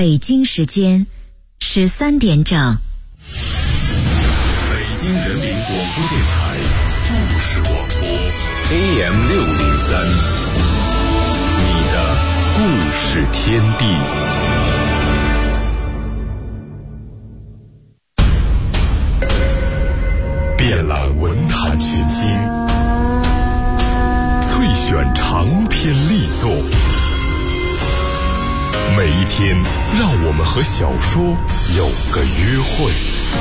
北京时间13点整。 北京人民广播电台故事广播 AM603，你的故事天地。遍览文坛群星，萃选长篇力作。每一天，让我们和小说有个约会。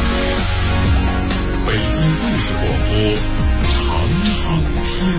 北京故事广播，长述天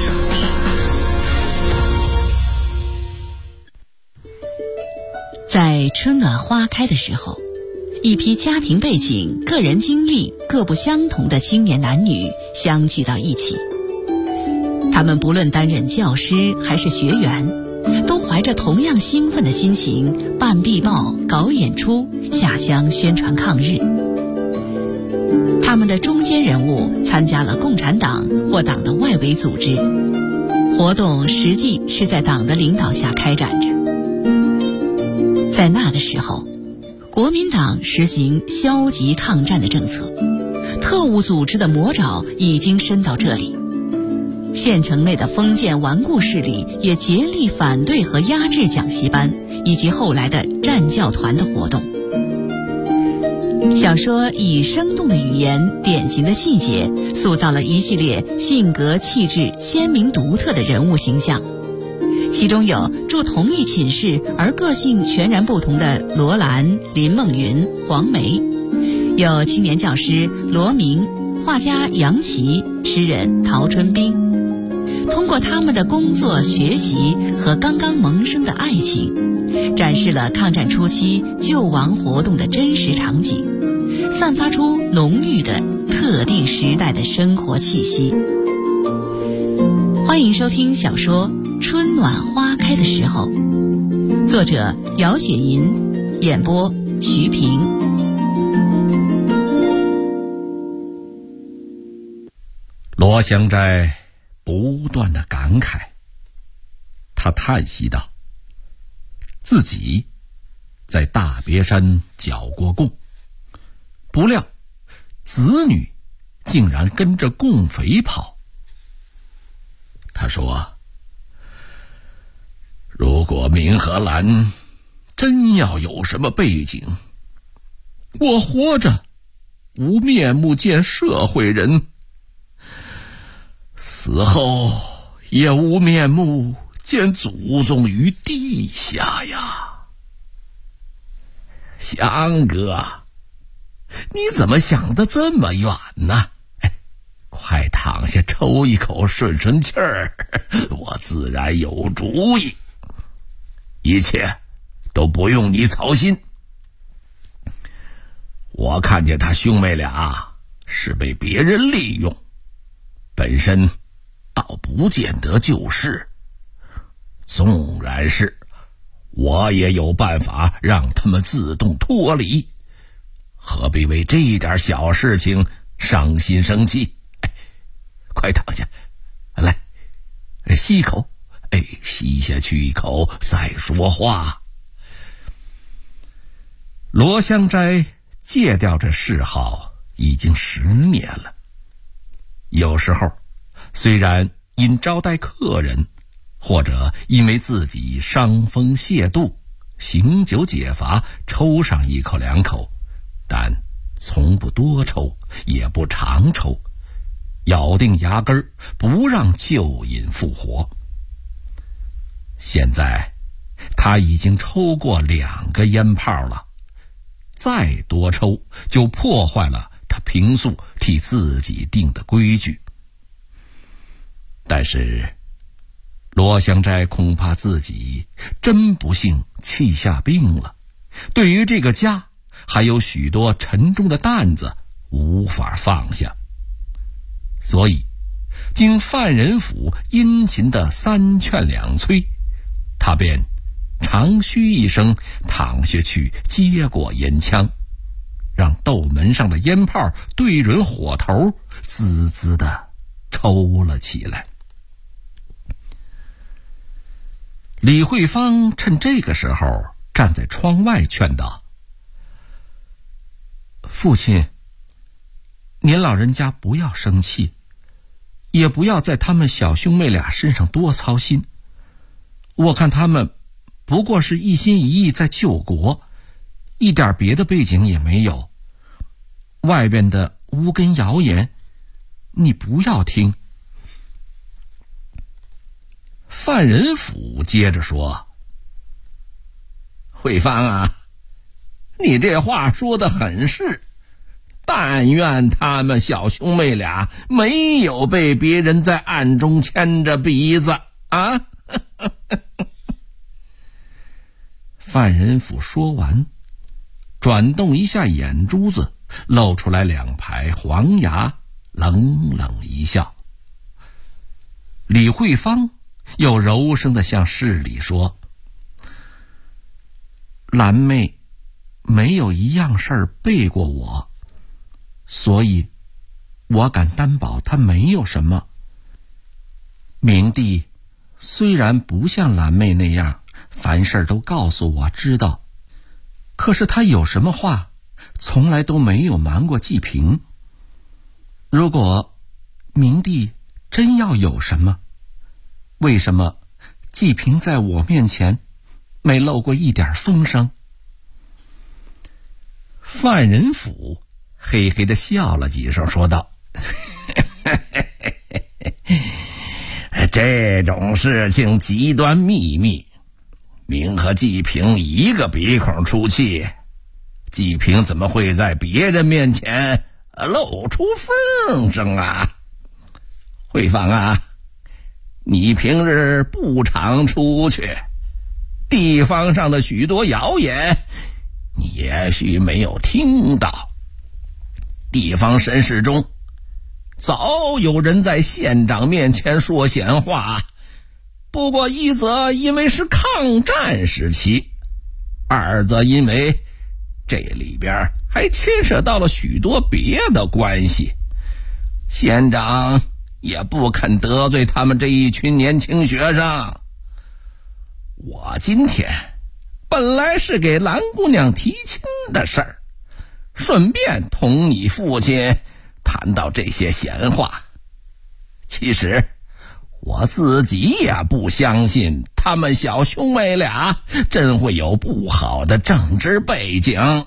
地。 在春暖花开的时候，一批家庭背景、个人经历各不相同的青年男女相聚到一起。他们不论担任教师还是学员，都怀着同样兴奋的心情办壁报、搞演出、下乡宣传抗日。他们的中坚人物参加了共产党或党的外围组织，活动实际是在党的领导下开展着。在那个时候，国民党实行消极抗战的政策，特务组织的魔爪已经伸到这里。县城内的封建顽固势力也竭力反对和压制讲习班以及后来的战教团的活动。小说以生动的语言、典型的细节，塑造了一系列性格气质鲜明独特的人物形象。其中有住同一寝室而个性全然不同的罗兰、林梦云、黄梅，有青年教师罗明、画家杨琦、诗人陶春冰。通过他们的工作、学习和刚刚萌生的爱情，展示了抗战初期救亡活动的真实场景，散发出浓郁的特定时代的生活气息。欢迎收听小说《春暖花开的时候》，作者姚雪银，演播徐平。 罗香斋不断的感慨，他叹息道：自己在大别山剿过共，不料子女竟然跟着共匪跑。他说，如果明和兰真要有什么背景，我活着无面目见社会人，死后也无面目见祖宗于地下呀。香哥，你怎么想得这么远呢？快躺下抽一口顺顺气儿，我自然有主意，一切都不用你操心。我看见他兄妹俩是被别人利用，本身倒不见得就是。纵然是，我也有办法让他们自动脱离，何必为这点小事情伤心生气？快躺下，来，吸一口，吸下去一口再说话。罗香斋戒掉这嗜好已经10年了，有时候虽然因招待客人，或者因为自己伤风泻肚，醒酒解乏，抽上一口两口，但从不多抽，也不常抽，咬定牙根不让旧瘾复活。现在他已经抽过2个烟泡了，再多抽就破坏了他平素替自己定的规矩。但是罗香斋恐怕自己真不幸气下病了，对于这个家还有许多沉重的担子无法放下，所以经范仁甫殷勤的3劝2催，他便长吁一声躺下去接过烟枪，让斗门上的烟泡对准火头，滋滋地抽了起来。李慧芳趁这个时候站在窗外劝道：“父亲，您老人家不要生气，也不要在他们小兄妹俩身上多操心。我看他们不过是一心一意在救国，一点别的背景也没有。外边的无根谣言，你不要听。”范仁甫接着说：“慧芳啊，你这话说得很是，但愿他们小兄妹俩没有被别人在暗中牵着鼻子啊。”范仁甫说完，转动一下眼珠子，露出来2排黄牙，冷冷一笑。李慧芳又柔声地向市里说：“兰妹没有一样事儿背过我，所以我敢担保她没有什么。明帝虽然不像兰妹那样凡事都告诉我知道，可是他有什么话从来都没有瞒过季平。如果明帝真要有什么，为什么季平在我面前没露过一点风声？”范仁甫嘿嘿地笑了几声，说道：“这种事情极端秘密，明和季平一个鼻孔出气，季平怎么会在别人面前露出风声啊？慧芳啊，你平日不常出去，地方上的许多谣言你也许没有听到。地方绅士中早有人在县长面前说闲话，不过一则因为是抗战时期，二则因为这里边还牵涉到了许多别的关系，县长也不肯得罪他们这一群年轻学生。我今天本来是给兰姑娘提亲的事儿，顺便同你父亲谈到这些闲话。其实我自己也不相信他们小兄妹俩真会有不好的政治背景。”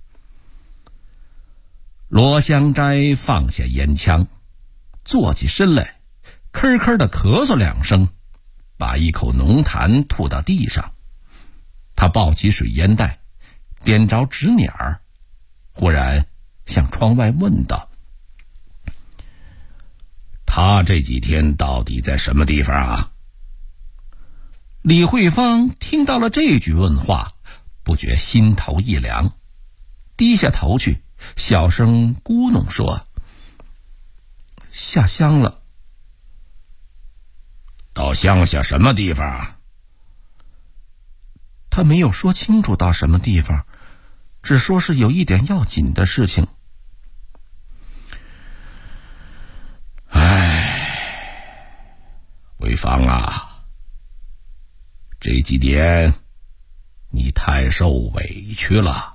罗香斋放下烟枪，坐起身来，咳咳地咳嗽2声，把一口浓痰吐到地上。他抱起水烟袋，点着纸捻儿，忽然向窗外问道：“他这几天到底在什么地方啊？”李慧芳听到了这句问话，不觉心头一凉，低下头去，小声咕哝说：“下乡了。”“到乡下什么地方啊？”他没有说清楚到什么地方，只说是有一点要紧的事情。慧芳啊，这几年你太受委屈了。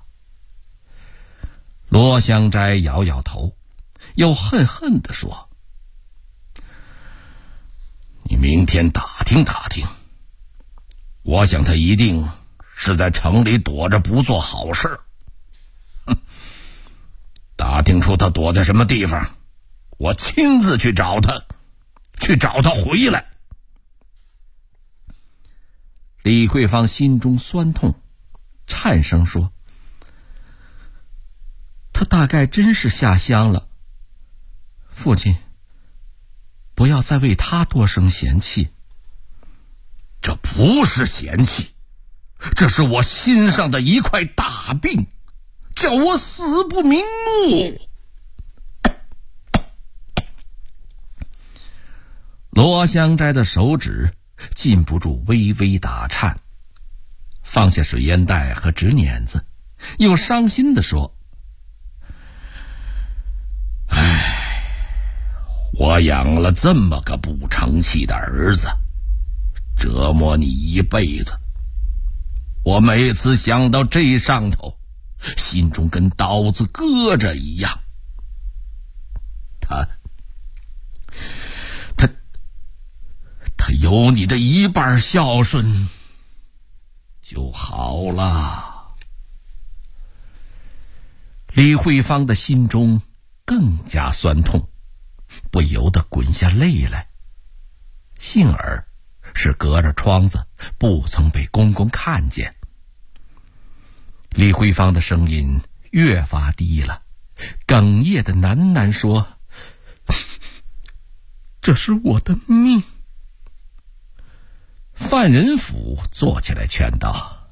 罗香斋摇摇头，又恨恨地说：“你明天打听打听，我想他一定是在城里躲着不做好事。打听出他躲在什么地方，我亲自去找他回来。”李慧芳心中酸痛，颤声说：“他大概真是下乡了。父亲，不要再为他多生嫌气。”“这不是嫌气，这是我心上的一块大病，叫我死不瞑目。”罗香斋的手指禁不住微微打颤，放下水烟袋和纸捻子，又伤心地说：“我养了这么个不成器的儿子，折磨你一辈子， 我每次想到这上头，心中跟刀子割着一样。他有你的一半孝顺就好了。李慧芳的心中更加酸痛，不由得滚下泪来。幸而是隔着窗子，不曾被公公看见。李慧芳的声音越发低了，哽咽的喃喃说：“这是我的命。”范仁甫坐起来劝道：“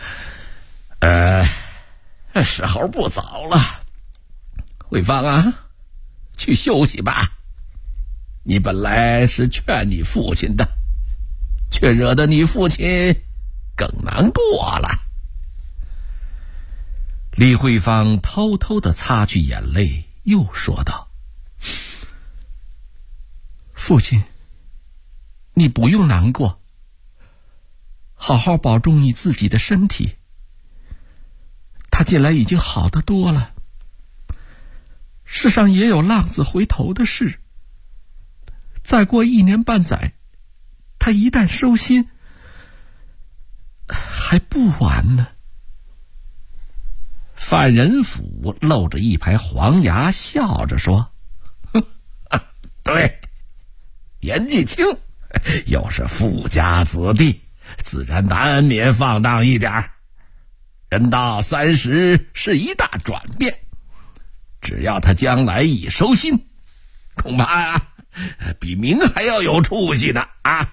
时候不早了，慧芳啊，去休息吧。你本来是劝你父亲的，却惹得你父亲更难过了。”李慧芳偷偷地擦去眼泪，又说道：“父亲，你不用难过，好好保重你自己的身体。他近来已经好得多了。世上也有浪子回头的事，再过1年半载，他一旦收心，还不晚呢。”范仁甫露着一排黄牙，笑着说：“对，年纪轻，又是富家子弟，自然难免放荡一点。人到30是一大转变，只要他将来一收心，恐怕比明还要有出息呢啊！”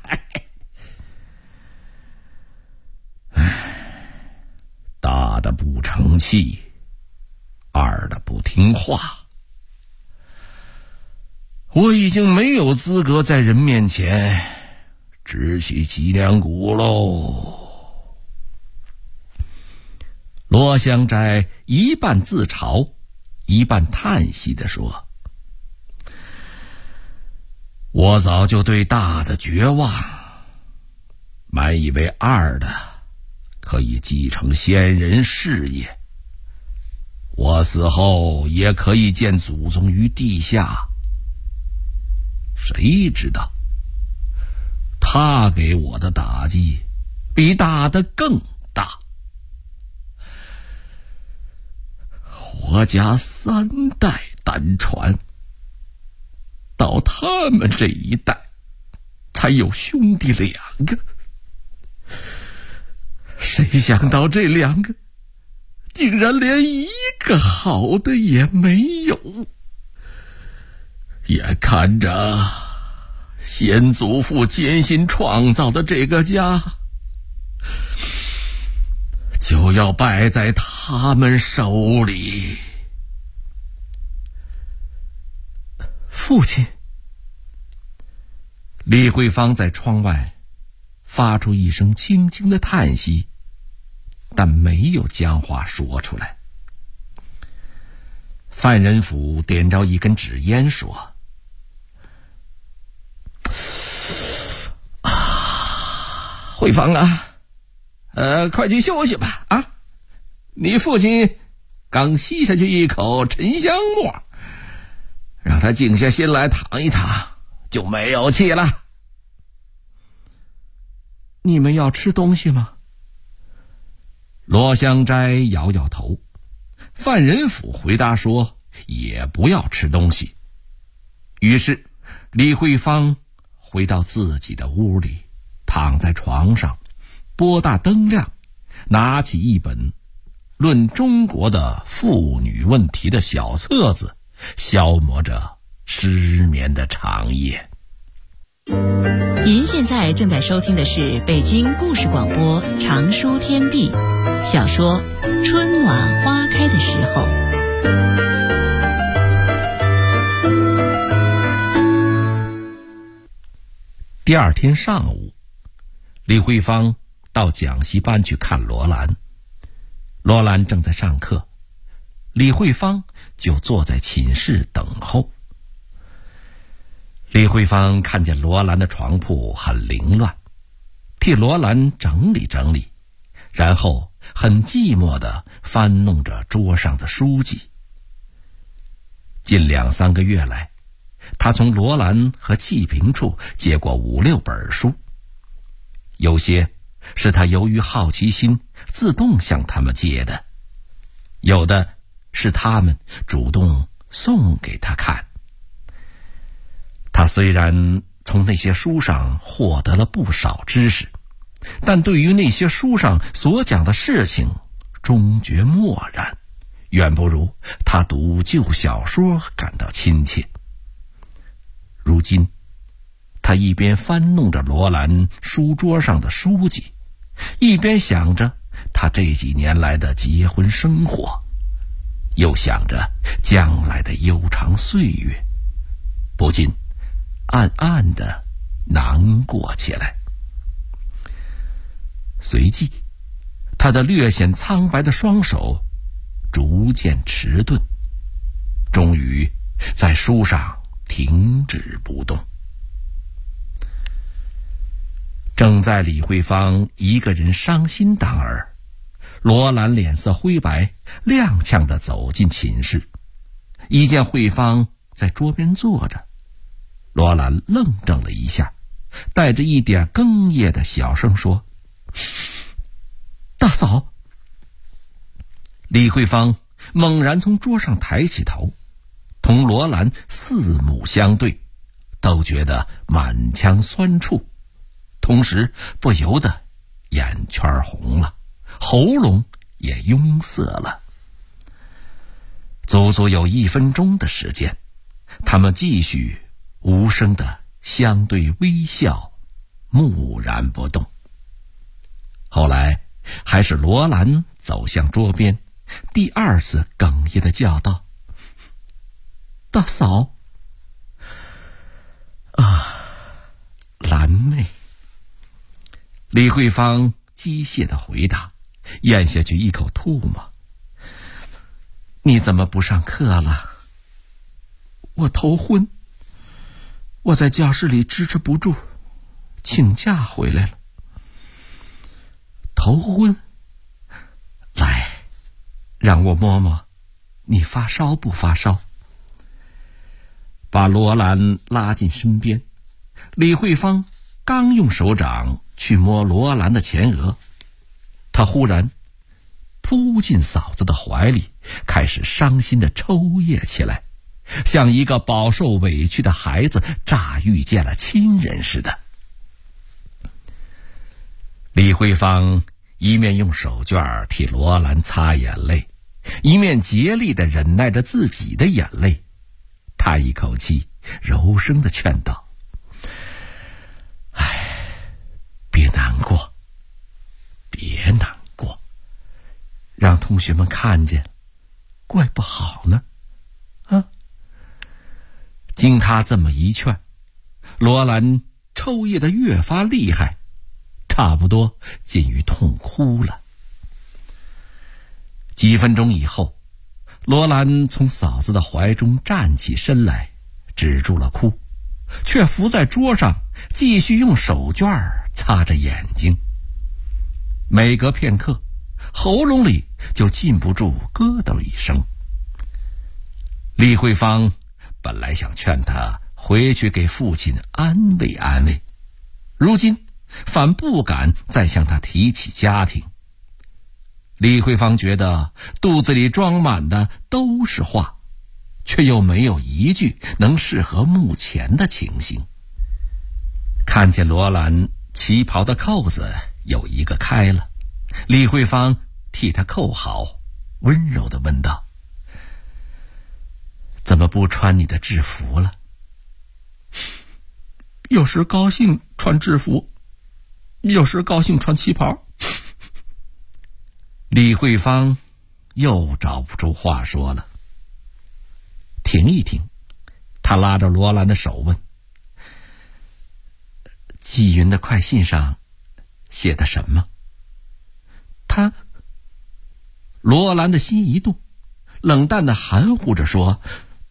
大的不成器，二的不听话，我已经没有资格在人面前直起脊梁骨喽。罗香斋一半自嘲，一半叹息地说：“我早就对大的绝望，满以为二的可以继承先人事业，我死后也可以见祖宗于地下。谁知道他给我的打击比大的更大。我家3代单传，到他们这一代才有兄弟2个。谁想到这2个竟然连一个好的也没有。眼看着先祖父艰辛创造的这个家就要败在他们手里。”父亲。李慧芳在窗外发出一声轻轻的叹息，但没有将话说出来。范仁甫点着一根纸烟说：“慧芳啊，快去休息吧啊！你父亲刚吸下去一口沉香末，让他静下心来躺一躺，就没有气了。”“你们要吃东西吗？”罗香斋摇摇头。范仁甫回答说：“也不要吃东西。”于是李慧芳回到自己的屋里，躺在床上，拨大灯亮，拿起一本论中国的妇女问题的小册子，消磨着失眠的长夜。 您现在正在收听的是北京故事广播长书天地小说《春暖花开的时候》。 第2天上午，李慧芳到讲习班去看罗兰。罗兰正在上课，李慧芳就坐在寝室等候。李慧芳看见罗兰的床铺很凌乱，替罗兰整理整理， 然后很寂寞地翻弄着桌上的书籍。近2-3个月来，他从罗兰和季平处借过5-6本书，有些是他由于好奇心自动向他们借的，有的是他们主动送给他看。他虽然从那些书上获得了不少知识，但对于那些书上所讲的事情终觉漠然，远不如他读旧小说感到亲切。如今他一边翻弄着罗兰书桌上的书籍，一边想着他这几年来的结婚生活，又想着将来的悠长岁月，不禁暗暗地难过起来。随即他的略显苍白的双手逐渐迟钝，终于在书上停止不动。正在李慧芳一个人伤心当儿，罗兰脸色灰白，踉跄地走进寝室，一见慧芳在桌边坐着，罗兰愣怔了一下，带着一点哽咽的小声说：“大嫂。”李慧芳猛然从桌上抬起头，同罗兰四目相对，都觉得满腔酸楚，同时不由得眼圈红了，喉咙也壅塞了。足足有1分钟的时间，他们继续无声的相对微笑，木然不动。后来还是罗兰走向桌边，第2次哽咽地叫道：“大嫂。”兰妹。李慧芳机械地回答，咽下去一口唾沫：“你怎么不上课了？”“我头昏，我在教室里支持不住，请假回来了。”“头昏？来，让我摸摸你发烧不发烧。”把罗兰拉进身边，李慧芳刚用手掌去摸罗兰的前额，他忽然扑进嫂子的怀里，开始伤心地抽噎起来，像一个饱受委屈的孩子乍遇见了亲人似的。李慧芳一面用手绢替罗兰擦眼泪，一面竭力地忍耐着自己的眼泪，叹一口气，柔声地劝道：“别难过，别难过，让同学们看见，怪不好呢。”经他这么一劝，罗兰抽噎得越发厉害，差不多近于痛哭了。几分钟以后，罗兰从嫂子的怀中站起身来，止住了哭，却伏在桌上继续用手绢擦着眼睛。每隔片刻，喉咙里就禁不住咯噔一声。李慧芳本来想劝他回去给父亲安慰安慰，如今反不敢再向他提起家庭。李慧芳觉得肚子里装满的都是话，却又没有一句能适合目前的情形。看见罗兰旗袍的扣子有一个开了，李慧芳替他扣好，温柔地问道：“怎么不穿你的制服了？”“有时高兴穿制服，有时高兴穿旗袍。”李慧芳又找不出话说了。停一停，他拉着罗兰的手问：“纪云的快信上写的什么？”罗兰的心一动，冷淡地含糊着说：“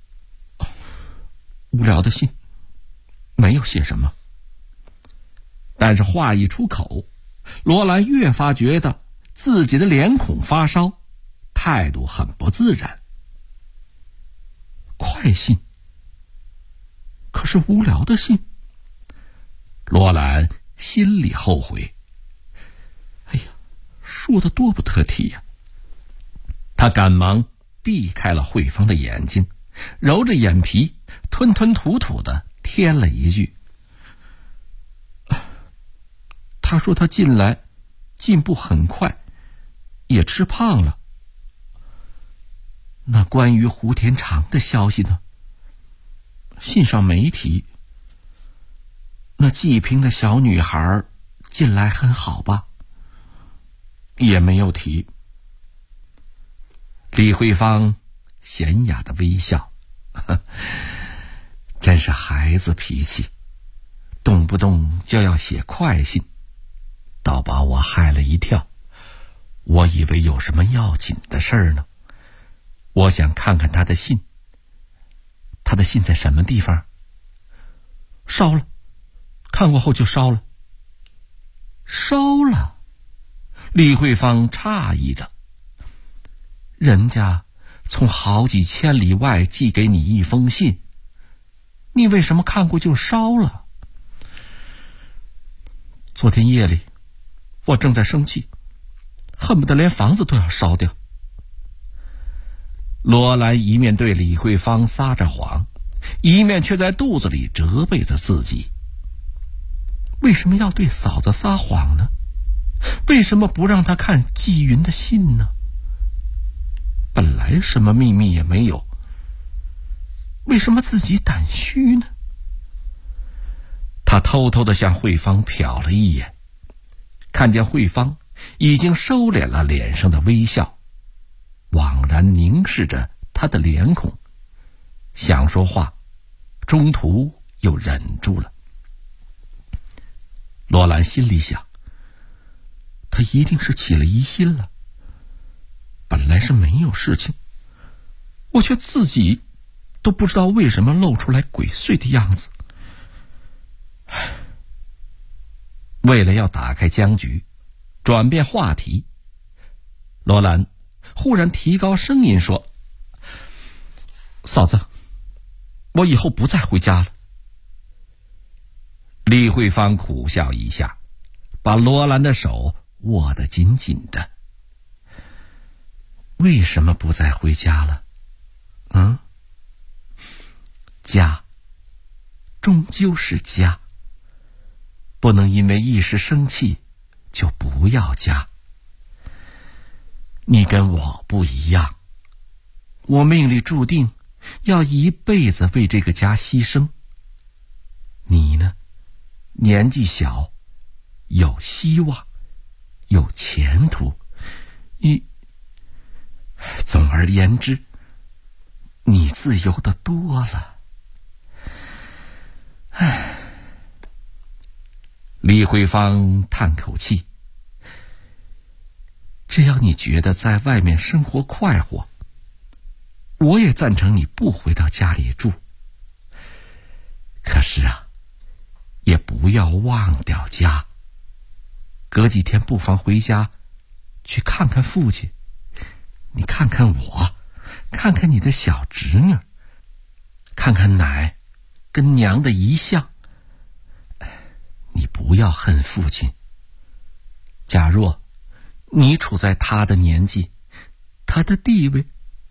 无聊的信，没有写什么。”但是话一出口，罗兰越发觉得自己的脸孔发烧，态度很不自然。快信，可是无聊的信。罗兰心里后悔，哎呀，说的多不得体呀。他赶忙避开了慧芳的眼睛，揉着眼皮，吞吞吐吐的添了一句：他说他近来进步很快，也吃胖了。那关于胡天长的消息呢？信上没提。那济平的小女孩近来很好吧？也没有提。李慧芳娴雅的微笑，真是孩子脾气，动不动就要写快信，倒把我害了一跳。我以为有什么要紧的事儿呢。我想看看他的信。他的信在什么地方？烧了，看过后就烧了。烧了？李慧芳诧异着。人家从好几千里外寄给你一封信，你为什么看过就烧了？昨天夜里，我正在生气，恨不得连房子都要烧掉。罗兰一面对李慧芳撒着谎，一面却在肚子里责备着自己。为什么要对嫂子撒谎呢？为什么不让她看纪云的信呢？本来什么秘密也没有，为什么自己胆虚呢？他偷偷地向慧芳瞟了一眼，看见慧芳已经收敛了脸上的微笑，惘然凝视着他的脸孔，想说话，中途又忍住了。罗兰心里想，他一定是起了疑心了。本来是没有事情，我却自己都不知道为什么露出来鬼祟的样子。为了要打开僵局，转变话题，罗兰忽然提高声音说：嫂子，我以后不再回家了。李慧芳苦笑一下，把罗兰的手握得紧紧的。为什么不再回家了？家终究是家，不能因为一时生气就不要家。你跟我不一样，我命里注定要一辈子为这个家牺牲。你呢，年纪小，有希望，有前途，总而言之，你自由的多了。李慧芳叹口气，只要你觉得在外面生活快活，我也赞成你不回到家里住。可是啊，也不要忘掉家，隔几天不妨回家去看看父亲，你看看我，看看你的小侄女，看看奶跟娘的遗像。你不要恨父亲，假若你处在他的年纪，他的地位，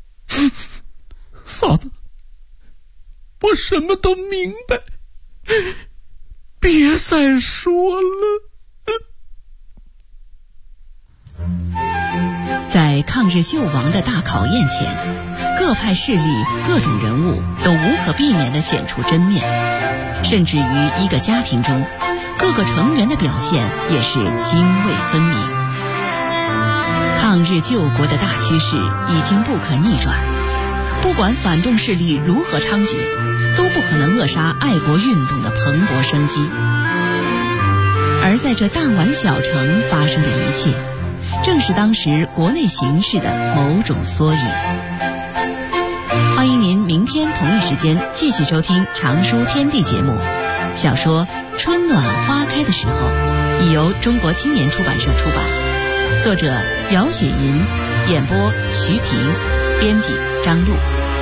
嫂子，我什么都明白，别再说了。 在抗日救亡的大考验前，各派势力、各种人物都无可避免地显出真面，甚至于一个家庭中，各个成员的表现也是泾渭分明。抗日救国的大趋势已经不可逆转，不管反动势力如何猖獗，都不可能扼杀爱国运动的蓬勃生机。而在这弹丸小城发生的一切，正是当时国内形势的某种缩影。欢迎您明天同一时间继续收听《常书天地》节目。小说《春暖花开的时候》已由中国青年出版社出版。 作者姚雪银，演播徐平，编辑张璐。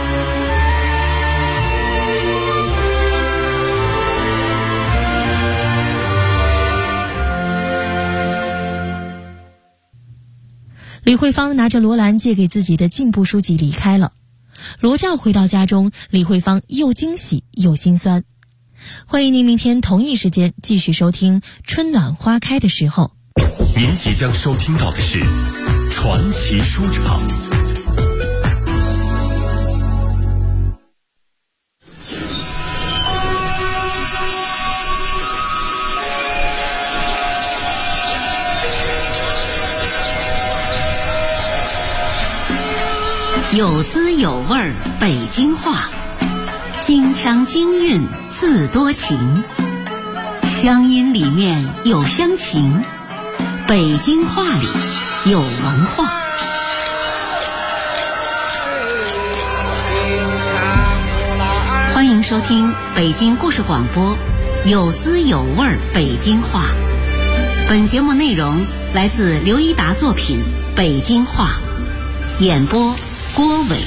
李慧芳拿着罗兰借给自己的进步书籍离开了。罗照回到家中，李慧芳又惊喜又心酸。欢迎您明天同一时间继续收听《春暖花开的时候》。 您即将收听到的是传奇书场。 有滋有味儿北京话，京腔京韵字多情，乡音里面有乡情，北京话里有文化。欢迎收听北京故事广播有滋有味儿北京话。本节目内容来自刘一达作品《北京话》，演播郭伟。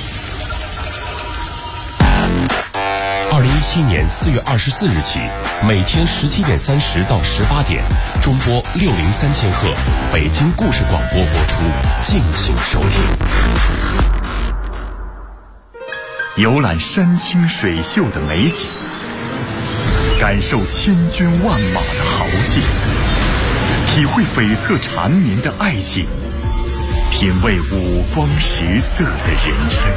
2017年4月24日起，每天17点30到18点，中波603千赫，北京故事广播播出，敬请收听。 游览山清水秀的美景，感受千军万马的豪气，体会悱恻缠绵的爱情，品味五光十色的人生。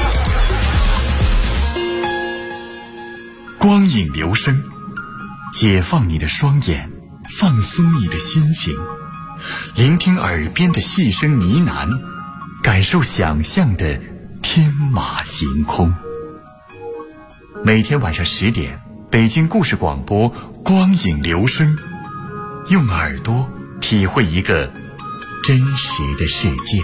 光影留声，解放你的双眼，放松你的心情，聆听耳边的细声呢喃，感受想象的天马行空。每天晚上10点，北京故事广播光影留声，用耳朵体会一个真实的世界。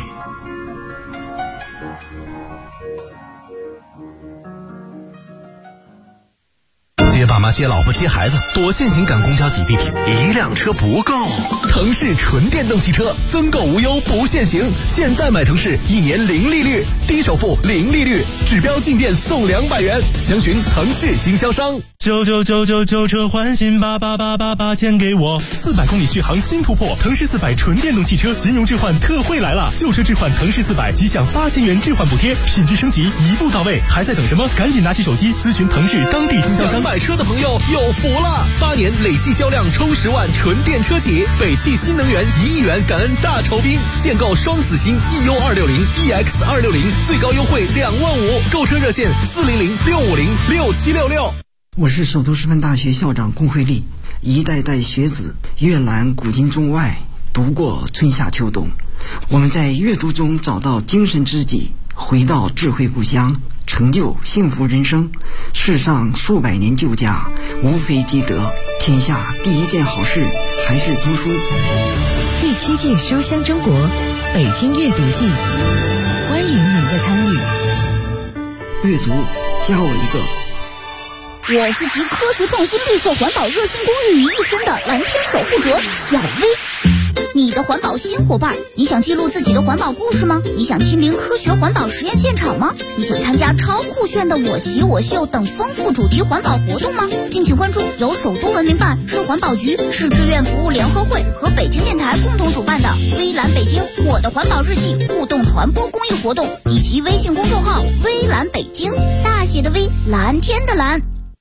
接爸妈、接老婆、接孩子，多限行赶公交挤地铁，一辆车不够。腾势纯电动汽车，增购无忧不限行，现在买腾势1年0利率，低首付0利率，指标进店送200元，详询腾势经销商。 旧车换新，88888钱给我，400公里续航新突破，腾势400纯电动汽车金融置换特惠来了，旧车置换腾势400即享8000元置换补贴，品质升级一步到位，还在等什么？赶紧拿起手机咨询腾势当地经销商。 想买车的朋友有福了，8年累计销量冲10万，纯电车企，北汽新能源1亿元感恩大酬宾，现购双子星 EU260、EX260，最高优惠2万5，购车热线400-650-6766。 我是首都师范大学校长龚慧丽，一代代学子阅览古今中外，读过春夏秋冬，我们在阅读中找到精神知己，回到智慧故乡，成就幸福人生。世上数百年旧家，无非积德，天下第一件好事还是读书。 第7届书香中国北京阅读季，欢迎您的参与。 阅读加我一个。 我是集科学创新、绿色环保、热心公益于一身的蓝天守护者小薇。你的环保新伙伴，你想记录自己的环保故事吗？你想亲临科学环保实验现场吗？你想参加超酷炫的我骑我秀等丰富主题环保活动吗？敬请关注由首都文明办、市环保局、市志愿服务联合会和北京电台共同主办的微蓝北京我的环保日记互动传播公益活动，以及微信公众号微蓝北京，大写的微，蓝天的蓝。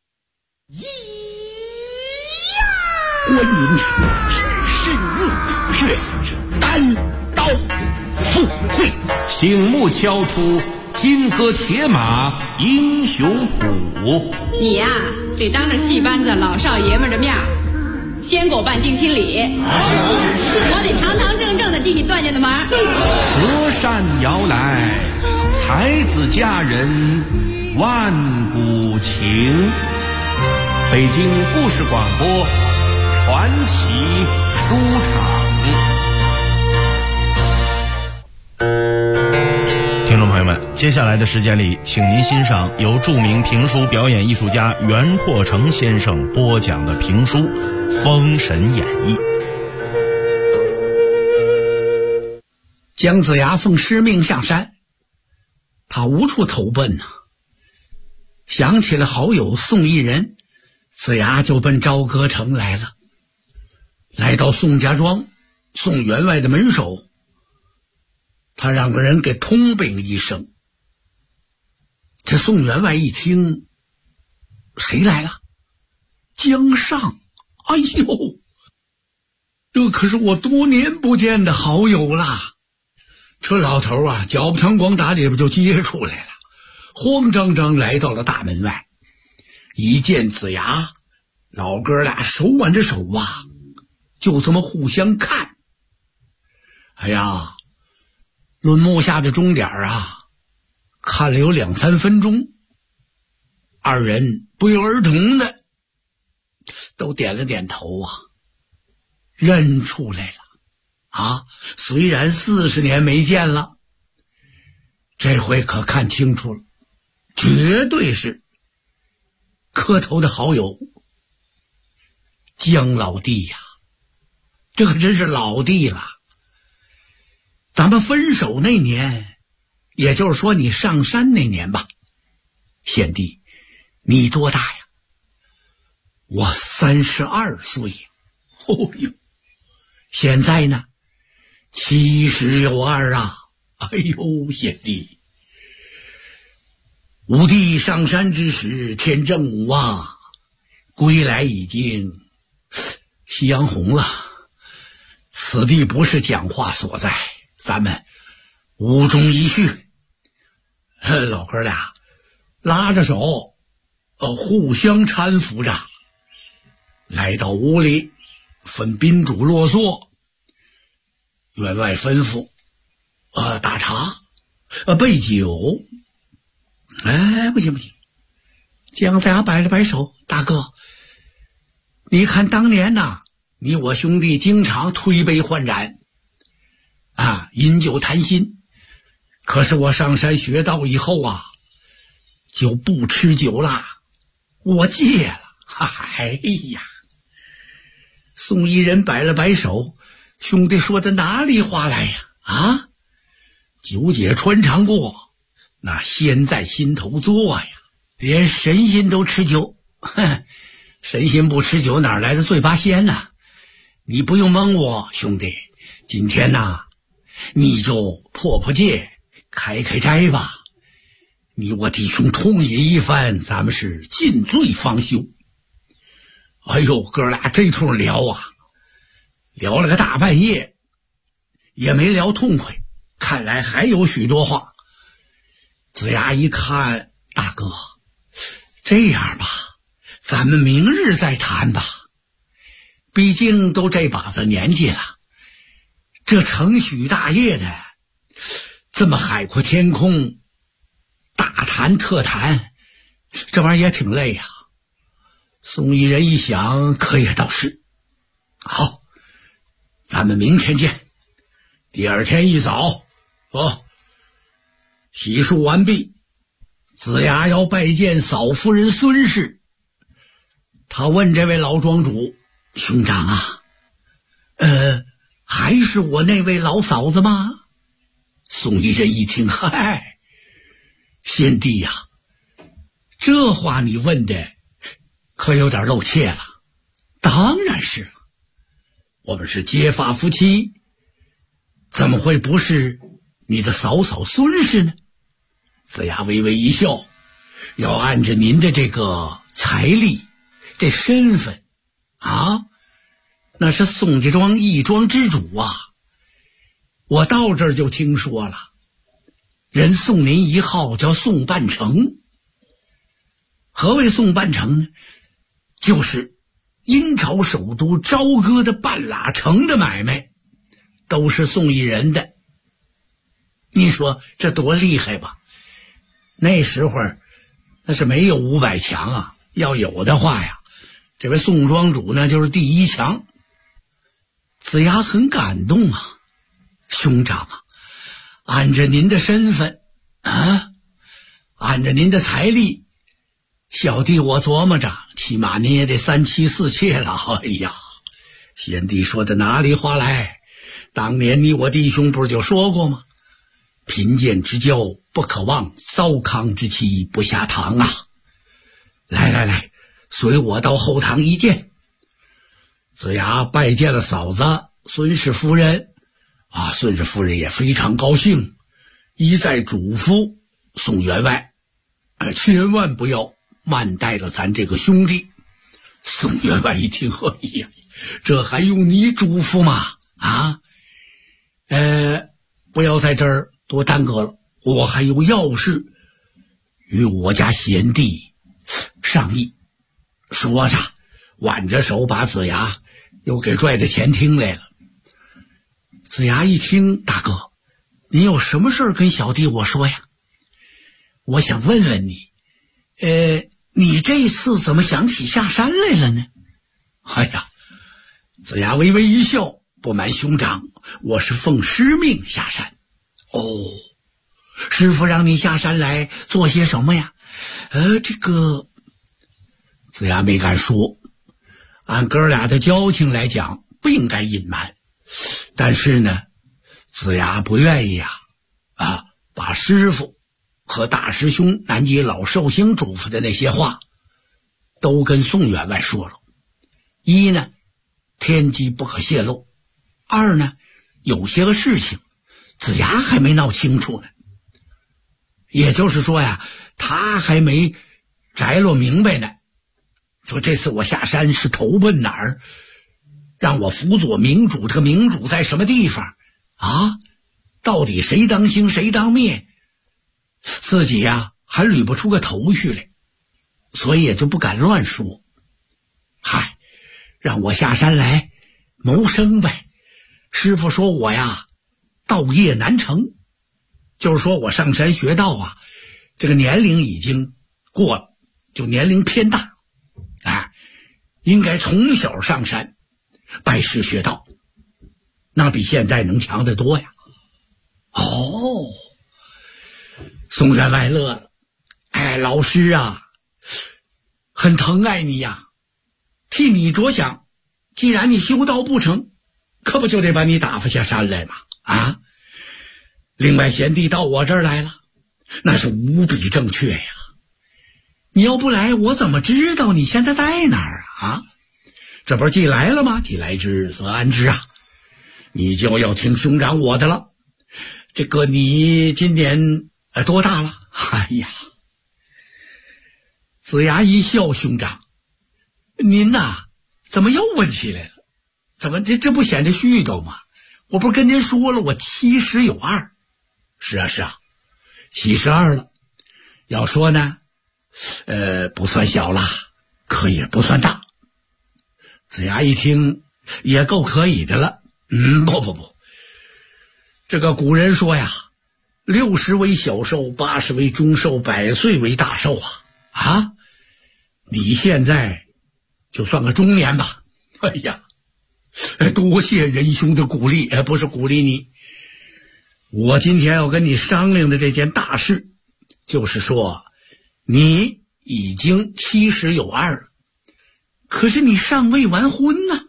观音是怒却单刀赴会， 醒目敲出金戈铁马英雄谱。 你呀，得当着戏班子老少爷们的面先给我办定亲礼，我得堂堂正正的进你段家的门。 隔山摇来，才子佳人万古情。北京故事广播传奇书场。 听众朋友们，接下来的时间里，请您欣赏由著名评书表演艺术家袁阔成先生播讲的评书《封神演义》。 姜子牙奉师命下山，他无处投奔呐。想起了好友宋义人，子牙就奔朝歌城来了。来到宋家庄，宋员外的门首，他让个人给通禀一声。这宋员外一听，谁来了？姜尚。哎呦，这可是我多年不见的好友啦！这老头啊，脚不长光打里边就接出来了，慌张张来到了大门外。一见子牙，老哥俩手挽着手啊，就这么互相看。哎呀，论目下的钟点啊，看了有2-3分钟，二人不约而同的都点了点头啊，认出来了啊！虽然40年没见了，这回可看清楚了，绝对是磕头的好友姜老弟呀，这可真是老弟了。咱们分手那年，也就是说你上山那年吧，贤弟，你多大呀？我32岁。哦呦，现在呢70有2啊！哎呦，贤弟，吾弟上山之时天正午啊，归来已经夕阳红了。此地不是讲话所在，咱们无中一叙。老哥俩拉着手，互相搀扶着，来到屋里，分宾主落座。员外吩咐，打茶，备酒。哎，不行不行！姜子牙摆了摆手，大哥，你看当年呐，你我兄弟经常推杯换盏，啊，饮酒谈心。可是我上山学道以后啊，就不吃酒啦，我戒了。哎呀！宋义人摆了摆手，兄弟说的哪里话来呀？啊，酒解穿肠过，那仙在心头坐呀。连神仙都吃酒，神仙不吃酒哪来的醉八仙呢？你不用蒙我，兄弟，今天呐，你就破戒，开斋吧。你我弟兄痛饮一番，咱们是尽醉方休。哎呦，哥俩这通聊啊，聊了个大半夜，也没聊痛快，看来还有许多话。子牙一看，大哥，这样吧，咱们明日再谈吧。毕竟都这把子年纪了，这承许大业的，这么海阔天空，大谈特谈，这玩意儿也挺累呀。宋义人一想，可也倒是。好，咱们明天见。第二天一早，洗漱完毕，子牙要拜见嫂夫人孙氏。他问这位老庄主，兄长啊，还是我那位老嫂子吗？宋义人一听，嗨，贤弟呀，这话你问的可有点露怯了。当然是了，我们是结发夫妻，怎么会不是你的嫂孙氏呢？子牙微微一笑，要按着您的这个财力，这身份啊，那是宋家庄一庄之主啊。我到这儿就听说了，人送您一号叫宋半城。何谓宋半城呢？就是殷朝首都朝歌的半拉城的买卖，都是宋义人的。你说这多厉害吧？那时候那是没有500强啊，要有的话呀，这位宋庄主呢就是第1强。子牙很感动啊，兄长啊，按着您的身份啊，按着您的财力，小弟我琢磨着，起码您也得3妻4妾了。哎呀，贤弟说的哪里话来？ 当年你我弟兄不是就说过吗？贫贱之交不可忘，糟糠之妻不下堂啊！来来来，随我到后堂一见。子牙拜见了嫂子孙氏夫人啊，孙氏夫人也非常高兴，一再嘱咐宋员外，千万不要慢待了咱这个兄弟。宋员外一听，哎呀，这还用你嘱咐吗？啊，不要在这儿多耽搁了，我还有要事与我家贤弟商议。说着，挽着手把子牙又给拽到前厅来了。子牙一听，大哥，你有什么事儿跟小弟我说呀？我想问问你，你这次怎么想起下山来了呢？哎呀，子牙微微一笑，不瞒兄长，我是奉师命下山。哦，师傅让你下山来做些什么呀？这个子牙没敢说，按哥俩的交情来讲，不应该隐瞒。但是呢，子牙不愿意把师傅和大师兄南极老寿星嘱咐的那些话都跟宋员外说了。一呢，天机不可泄露；二呢，有些个事情子牙还没闹清楚呢。也就是说呀，他还没摘落明白呢。说这次我下山是投奔哪儿，让我辅佐明主，这个明主在什么地方啊？到底谁当兴谁当灭，自己呀还捋不出个头绪来，所以也就不敢乱说。嗨，让我下山来谋生呗。师傅说我呀道业难成，就是说我上山学道啊，这个年龄已经过了，就年龄偏大，应该从小上山拜师学道，那比现在能强得多呀。哦，宋员外乐了，老师啊，很疼爱你呀，替你着想，既然你修道不成，可不就得把你打发下山来吗？啊，另外贤弟到我这儿来了，那是无比正确呀。你要不来，我怎么知道你现在在哪儿啊？这不是既来了吗？既来之则安之啊！你就要听兄长我的了。这个你今年多大了？哎呀，子牙一笑，兄长，您呐，怎么又问起来了？怎么这不显得絮叨吗？我不是跟您说了，我70有2。是啊，72了。要说呢，不算小了，可也不算大。子牙一听，也够可以的了。不，这个古人说呀，60为小寿，80为中寿，100岁为大寿啊！你现在就算个中年吧。哎呀，多谢仁兄的鼓励，不是鼓励你。我今天要跟你商量的这件大事，就是说你已经70有2了，可是你尚未完婚呢。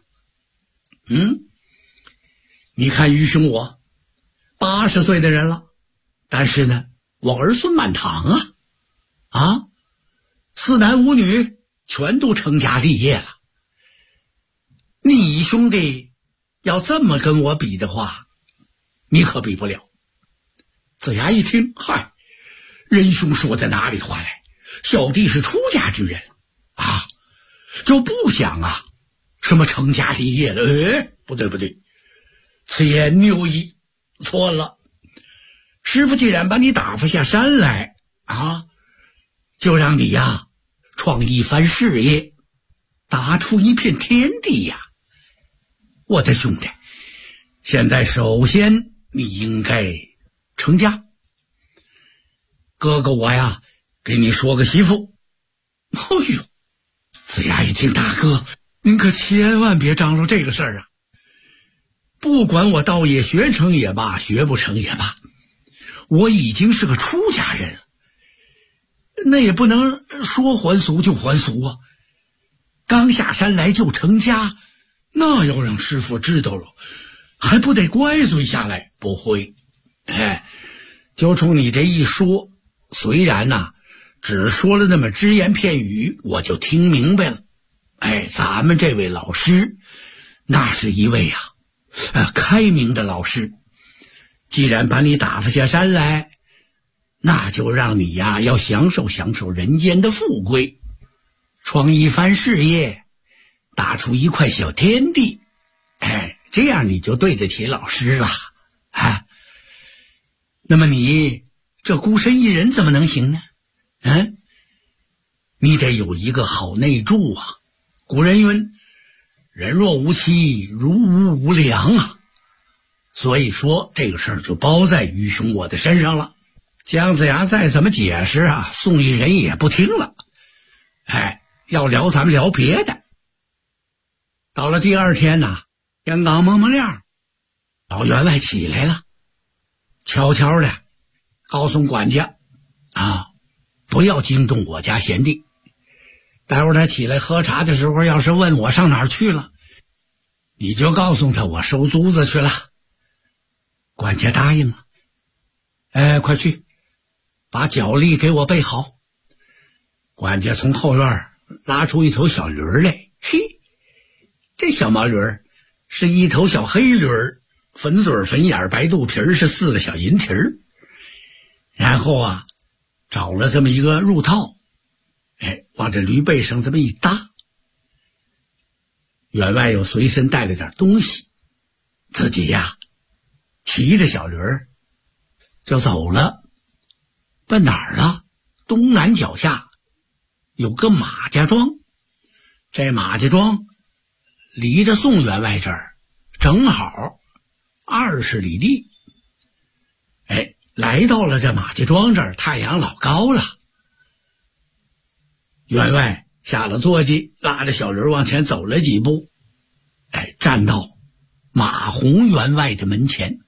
你看于兄我80岁的人了，但是呢，我儿孙满堂啊，4男5女全都成家立业了。你兄弟要这么跟我比的话，你可比不了。子牙一听，嗨，仁兄说的哪里话来？小弟是出家之人啊，就不想什么成家立业了。不对，此言谬矣，错了。师傅既然把你打发下山来就让你创一番事业，打出一片天地呀。我的兄弟，现在首先你应该成家。哥哥我给你说个媳妇。哎呦，子牙一听，大哥您可千万别张罗这个事儿啊！不管我道业学成也罢，学不成也罢，我已经是个出家人了，那也不能说还俗就还俗啊。刚下山来就成家，那要让师傅知道了， 还不得乖随下来？不会，就冲你这一说，虽然呐，只说了那么只言片语，我就听明白了。咱们这位老师，那是一位开明的老师。既然把你打发下山来，那就让你要享受享受人间的富贵，创一番事业，打出一块小天地。这样你就对得起老师了。那么你这孤身一人怎么能行呢？你得有一个好内助啊。古人云，人若无妻，如无无良啊。所以说这个事儿就包在于兄我的身上了。姜子牙再怎么解释宋玉人也不听了。要聊咱们聊别的。到了第二天天刚蒙蒙亮，老员外起来了，悄悄的告诉管家不要惊动我家贤弟。待会儿他起来喝茶的时候，要是问我上哪儿去了，你就告诉他我收租子去了。管家答应了。快去把脚力给我备好。管家从后院拉出一头小驴来，这小毛驴是一头小黑驴，粉嘴粉眼白肚皮是4个小银蹄儿。然后找了这么一个褥套，往这驴背上这么一搭。员外又随身带了点东西，自己骑着小驴就走了。奔哪儿了？东南脚下有个马家庄，这马家庄离着宋员外这儿正好20里地。来到了这马家庄这儿，太阳老高了。员外下了坐骑，拉着小驴往前走了几步，站到马洪员外的门前。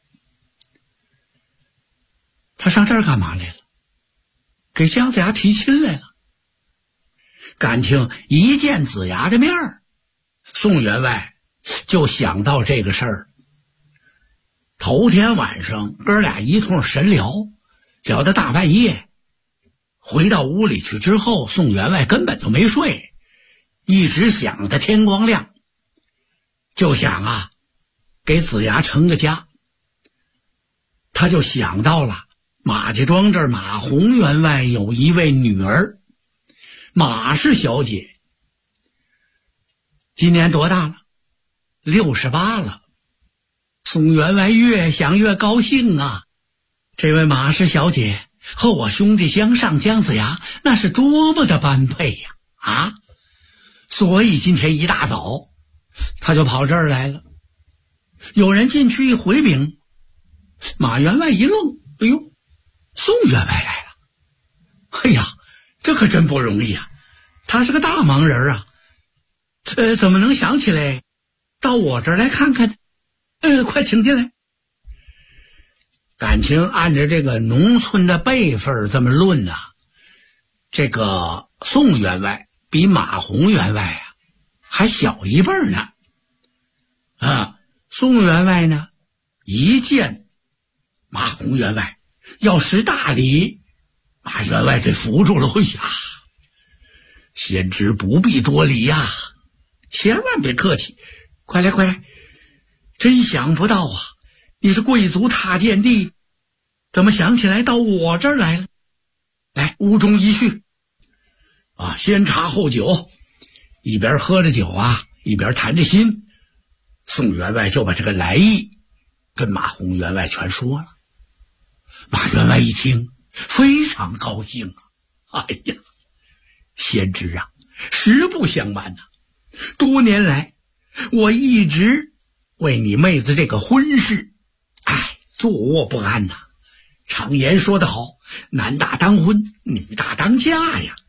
他上这儿干嘛来了？给姜子牙提亲来了。感情一见子牙的面儿，宋员外就想到这个事儿。头天晚上哥俩一通神聊，聊到大半夜，回到屋里去之后，宋员外根本就没睡，一直想着天光亮，就想给子牙成个家。他就想到了马家庄这儿马洪员外有一位女儿马氏小姐，今年多大了？68了。宋员外越想越高兴这位马氏小姐和我兄弟相上姜子牙那是多么的般配呀！所以今天一大早他就跑这儿来了。有人进去一回禀，马员外一愣，哎呦，宋员外来了。哎呀，这可真不容易他是个大忙人怎么能想起来到我这儿来看看呢？快请进来。感情按照这个农村的辈分这么论这个宋员外比马洪员外还小一辈呢。宋员外呢，一见马洪员外要识大礼，马员外这扶住了。先知不必多礼千万别客气，快来快来。真想不到你是贵族踏贱地，怎么想起来到我这儿来了？来，屋中一叙先茶后酒。一边喝着酒一边谈着心。宋员外就把这个来意跟马洪员外全说了。马员外一听非常高兴哎呀，先知实不相瞒多年来我一直为你妹子这个婚事坐卧不安常言说得好，男大当婚，女大当嫁呀。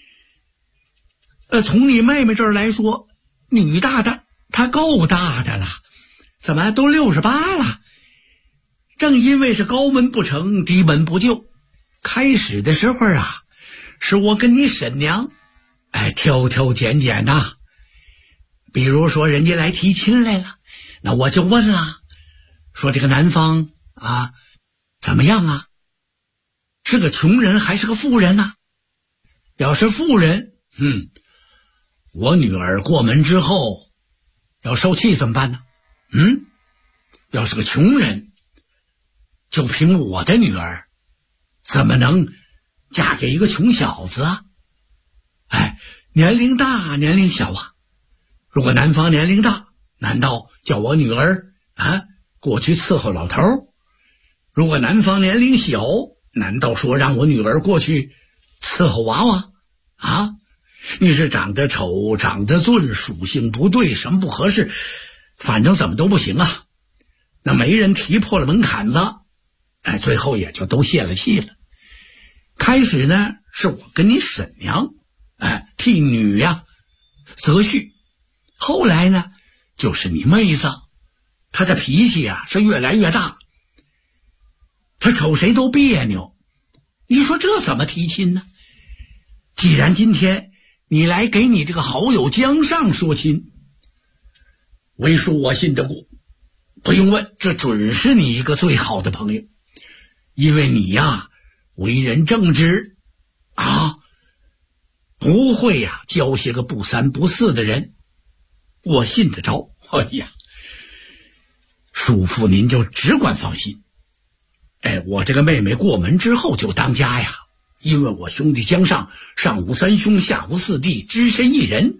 从你妹妹这儿来说，女大的她够大的了，怎么都68了？正因为是高门不成低门不就，开始的时候是我跟你婶娘挑挑拣拣比如说人家来提亲来了，那我就问了， 说这个男方啊怎么样啊？是个穷人还是个富人呢？要是富人，我女儿过门之后要受气怎么办呢？要是个穷人，就凭我的女儿怎么能嫁给一个穷小子啊？年龄大年龄小啊。如果男方年龄大，难道叫我女儿过去伺候老头？如果男方年龄小，难道说让我女儿过去伺候娃娃啊？你是长得丑，长得俊，属性不对，什么不合适，反正怎么都不行啊。那媒人提破了门槛子，最后也就都泄了气了。开始呢，是我跟你婶娘替女呀择婿，后来呢就是你妹子，她的脾气是越来越大，她瞅谁都别扭。你说这怎么提亲呢？既然今天你来给你这个好友江上说亲，为叔我信得过，不用问，这准是你一个最好的朋友，因为你为人正直不会交些个不三不四的人，我信得着。叔父您就只管放心。我这个妹妹过门之后就当家呀，因为我兄弟江上上无三兄，下无四弟，只身一人，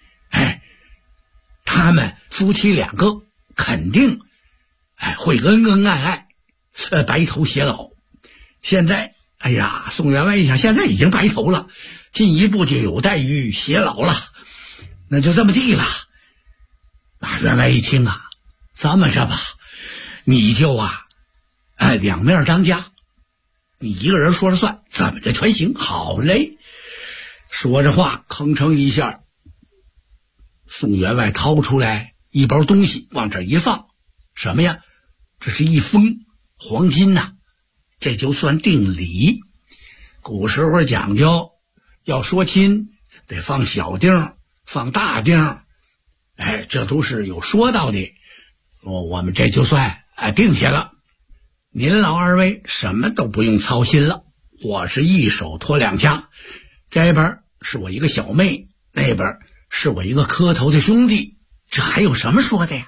他们夫妻两个肯定会恩恩爱爱，白头偕老。现在宋员外一想，现在已经白头了，进一步就有待于偕老了，那就这么地了。员外一听这么着吧，你就两面当家，你一个人说了算，怎么着全行。好嘞。说着话，吭哧一下，宋员外掏出来一包东西往这一放。什么呀？这是一封黄金呐，这就算定礼。古时候讲究，要说亲得放小丁，放大丁，这都是有说道的。我们这就算定下了。您老二位什么都不用操心了，我是一手托两家，这边是我一个小妹，那边是我一个磕头的兄弟，这还有什么说的呀？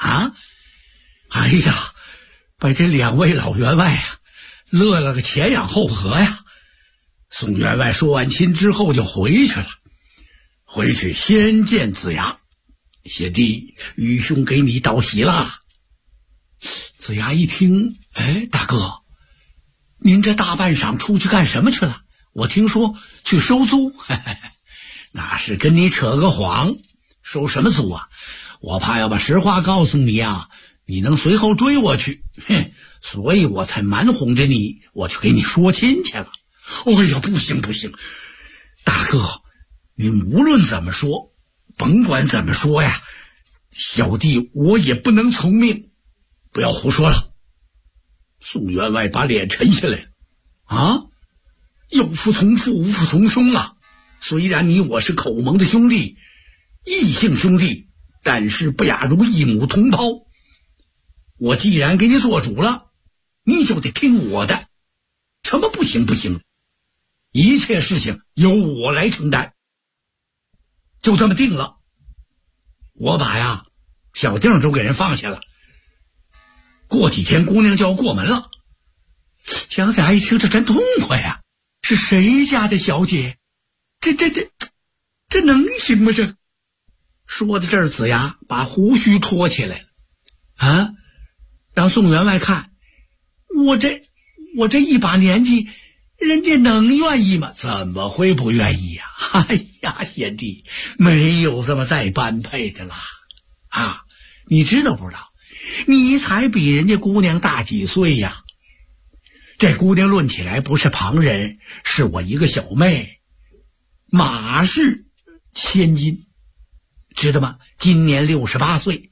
把这两位老员外乐了个前仰后合呀。宋员外说完亲之后就回去了，回去先见子牙，贤弟愚兄给你道喜啦。子牙一听，大哥，您这大半晌出去干什么去了？我听说去收租。那是跟你扯个谎，收什么租啊？我怕要把实话告诉你你能随后追我去，所以我才瞒哄着你，我去给你说亲去了。不行，大哥，您无论怎么说，甭管怎么说呀，小弟我也不能从命，不要胡说了。宋员外把脸沉下来，有父从父，无父从兄啊。虽然你我是口盟的兄弟，异姓兄弟，但是不亚如一母同胞。我既然给你做主了，你就得听我的。什么不行，一切事情由我来承担。就这么定了。我把小丁都给人放下了，过几天姑娘就要过门了。姜子牙一听，这真痛快呀！是谁家的小姐？这能行吗？这说到这儿，子牙把胡须拖起来了让宋员外看，我这一把年纪，人家能愿意吗？怎么会不愿意呀？贤弟，没有这么再般配的啦。你知道不知道？你才比人家姑娘大几岁呀？这姑娘论起来不是旁人，是我一个小妹，马氏千金，知道吗？今年68岁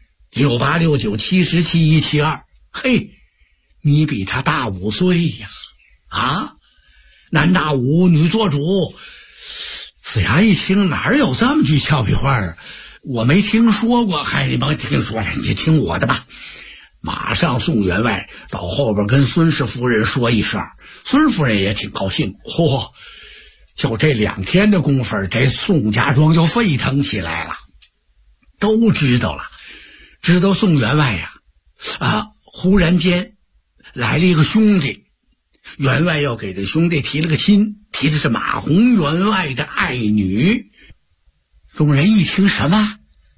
，68、69、70、71、72，嘿，你比她大5岁呀！男大五，女做主。子牙一听，哪有这么句俏皮话我没听说过。你甭听说了，你就听我的吧。 马上宋员外到后边跟孙氏夫人说一声，孙夫人也挺高兴。就这2天的功夫，这宋家庄就沸腾起来了，都知道了。知道宋员外呀，忽然间来了一个兄弟，员外要给这兄弟提了个亲，提的是马洪员外的爱女。众人一听什么？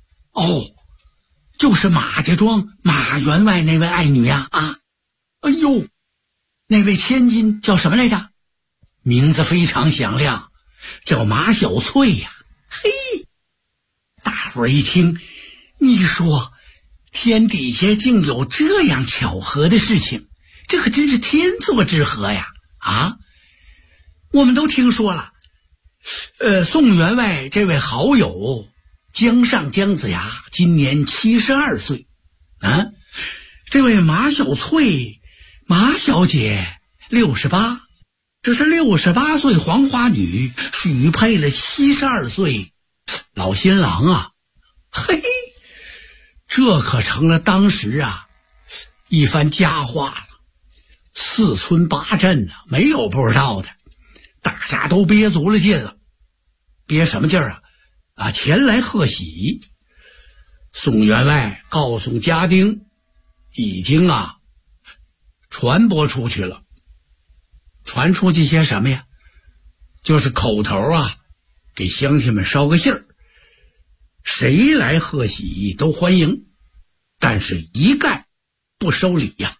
就是马家庄马员外那位爱女呀！哎呦，那位千金叫什么来着？名字非常响亮，叫马小翠呀。嘿，大伙儿一听，你说天底下竟有这样巧合的事情，这可真是天作之合呀！我们都听说了，宋员外这位好友江上姜子牙今年72岁，这位马小翠马小姐68，这是68岁黄花女许配了72岁老新郎啊！嘿，这可成了当时一番佳话了。4村8镇没有不知道的，大家都憋足了劲了。憋什么劲儿前来贺喜。宋员外告诉家丁，已经传播出去了。传出去些什么呀？就是口头给乡亲们捎个信儿，谁来贺喜都欢迎，但是一概不收礼呀。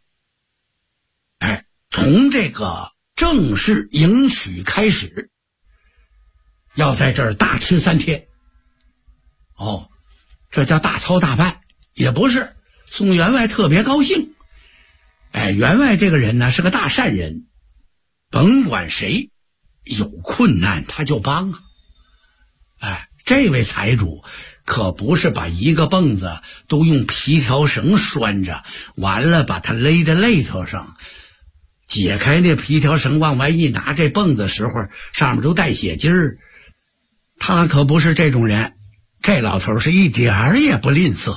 从这个正式迎娶开始，要在这儿大吃3天。这叫大操大办，也不是。宋员外特别高兴。员外这个人呢是个大善人，甭管谁有困难他就帮这位财主可不是把一个蹦子都用皮条绳拴着，完了把它勒在肋头上，解开那皮条绳往外一拿，这蹦子时候上面都带血筋儿。他可不是这种人，这老头是一点儿也不吝啬。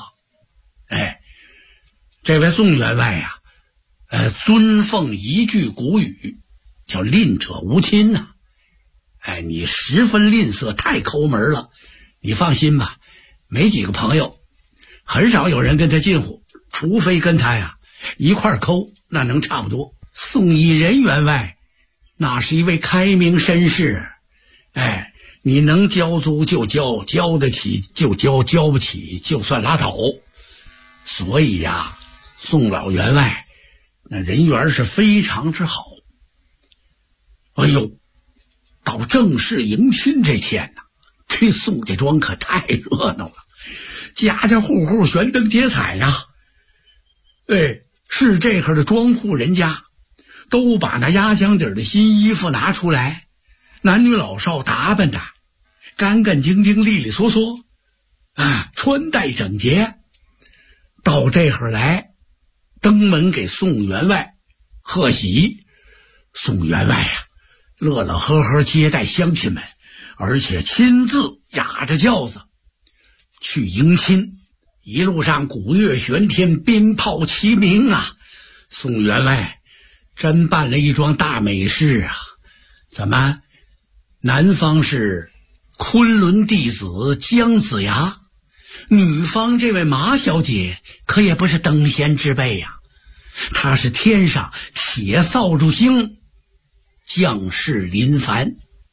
这位宋员外尊奉一句古语，叫吝者无亲呐。你十分吝啬，太抠门了。你放心吧，没几个朋友，很少有人跟他近乎，除非跟他一块抠，那能差不多。宋义人员外那是一位开明绅士，你能交租就交，交得起就交，交不起就算拉倒。所以宋老员外那人缘是非常之好。到正式迎亲这天这宋家庄可太热闹了，家家户户悬灯结彩呀。是这会儿的庄户人家都把那压箱底的新衣服拿出来，男女老少打扮的干干净净，利利索索穿戴整洁，到这会儿来登门给宋员外贺喜。宋员外乐乐呵呵接待乡亲们，而且亲自押着轿子去迎亲，一路上鼓乐喧天，鞭炮齐鸣宋员外真办了一桩大美事怎么，男方是昆仑弟子姜子牙，女方这位马小姐可也不是等闲之辈她是天上铁扫帚星，将士临凡。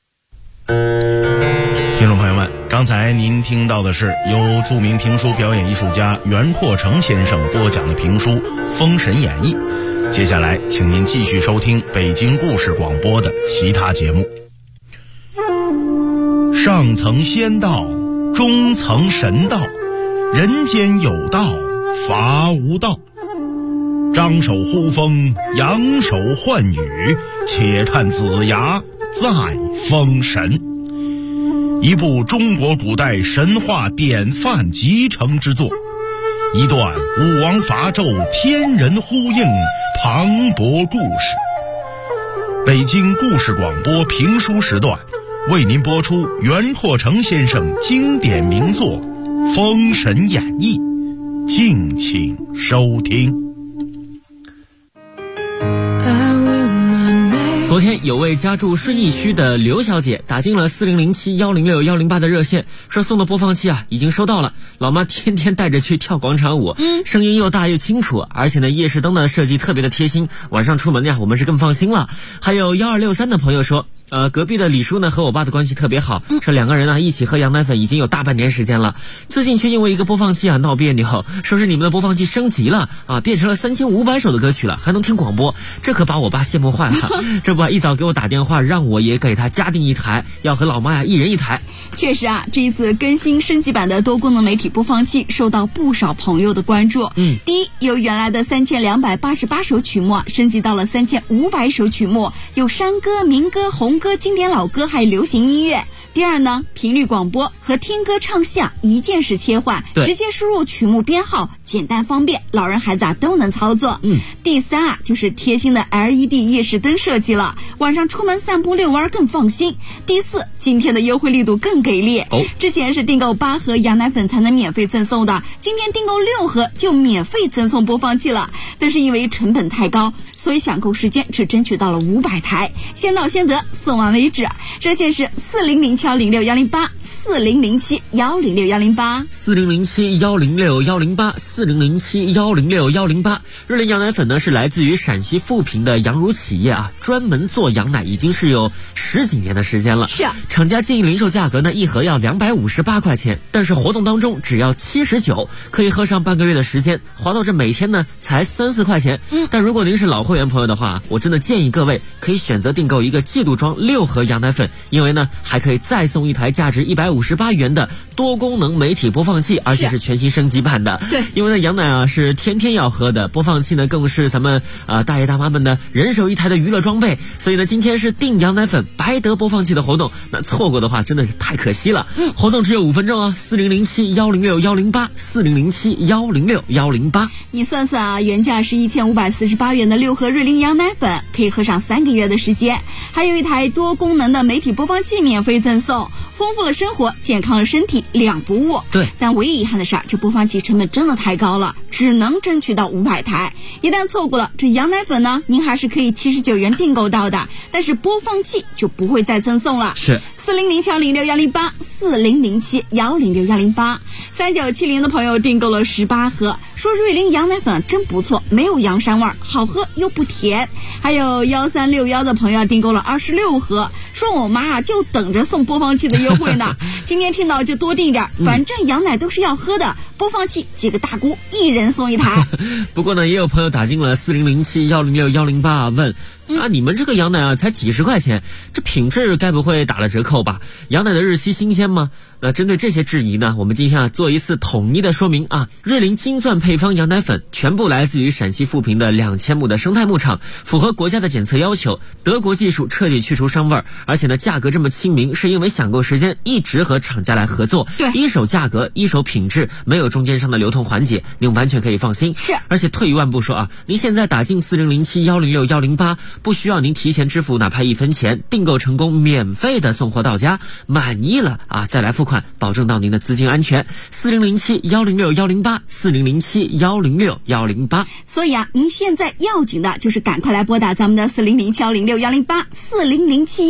听众朋友们，刚才您听到的是由著名评书表演艺术家袁阔成先生播讲的评书《封神演义》。接下来请您继续收听北京故事广播的其他节目。上层仙道，中层神道，人间有道，伐无道。张手呼风，扬手唤雨，且看子牙再封神。一部中国古代神话典范集成之作，一段武王伐纣天人呼应磅礴故事。北京故事广播评书时段为您播出袁阔成先生经典名作《封神演义》，敬请收听。 昨天有位家住顺义区的刘小姐打进了4007106108的热线，说送的播放器已经收到了，老妈天天带着去跳广场舞，声音又大又清楚，而且呢夜视灯的设计特别的贴心，晚上出门我们是更放心了。还有1263的朋友说，隔壁的李叔呢和我爸的关系特别好，说两个人一起喝羊奶粉已经有大半年时间了，最近却因为一个播放器闹别扭，说是你们的播放器升级了变成了3500首的歌曲了，还能听广播，这可把我爸羡慕坏了。这不一早给我打电话让我也给他加订一台，要和老妈一人一台。 确实这一次更新升级版的多功能媒体播放器受到不少朋友的关注。第一，由原来的3288首曲目升级到了3500首曲目，有山歌、民歌、红歌、经典老歌，还有流行音乐。第二呢，频率广播和听歌唱戏一键式切换，直接输入曲目编号，简单方便，老人孩子都能操作。第三就是贴心的 LED 夜视灯设计了，晚上出门散步遛弯更放心。第四，今天的优惠力度更给力，之前是订购8盒羊奶粉才能免费赠送的，今天订购6盒就免费赠送播放器了，但是因为成本太高，所以抢购时间只争取到了500台，先到先得，送完为止。热线是4007106108 4007106108 4007106108 4007106108。日联羊奶粉呢是来自于陕西富平的羊乳企业专门做羊奶已经是有10几年的时间了。 是厂家建议零售价格呢一盒要258块钱，但是活动当中只要79，可以喝上半个月的时间，划到这每天呢才3-4块钱。但如果您是老会员朋友的话，我真的建议各位可以选择订购一个季度装6盒羊奶粉，因为呢还可以再送一台价值158元的多功能媒体播放器，而且是全新升级版的。 对， 因为呢羊奶是天天要喝的，播放器呢更是咱们大爷大妈们的人手一台的娱乐装备，所以呢今天是订羊奶粉白得播放器的活动，那错过的话真的是太可惜了。活动只有5分钟4007106108 4007106108。 你算算原价是1548元的6盒瑞麟羊奶粉可以喝上3个月的时间，还有一台多功能的媒体播放器免费赠送，丰富了生活，健康了身体，2不误。 对， 但唯一遗憾的是这播放器成本真的太高了，只能争取到500台，一旦错过了这羊奶粉呢，您还是可以79元订购到的，但是播放器就不会再赠送了。 是 4007106108 4007106108。3970的朋友订购了18盒，说瑞麟羊奶粉真不错，没有羊膻味，好喝又不甜。还有1361的朋友订购了26盒，说我妈就等着送播放器的优惠呢。今天听到就多订点，反正羊奶都是要喝的，播放器几个大姑一人送一台。 不过呢也有朋友打进了4007106108问你们这个羊奶才几十块钱，这品质该不会打了折扣吧？羊奶的日期新鲜吗？那针对这些质疑呢，我们今天做一次统一的说明瑞麟金钻配方羊奶粉全部来自于陕西富平的2000亩的生态牧场，符合国家的检测要求，德国技术彻底去除膻味，而且呢价格这么亲民，是因为抢购时间一直和厂家来合作， 对， 一手价格一手品质，没有中间商的流通环节，您完全可以放心。 是， 而且退一万步说您现在打进4007106108，不需要您提前支付哪怕1分钱，订购成功免费的送货到家，满意了再来付款，保证到您的资金安全。4007106108 4007106108。 所以您现在要紧的就是赶快来拨打咱们的4007106108 4007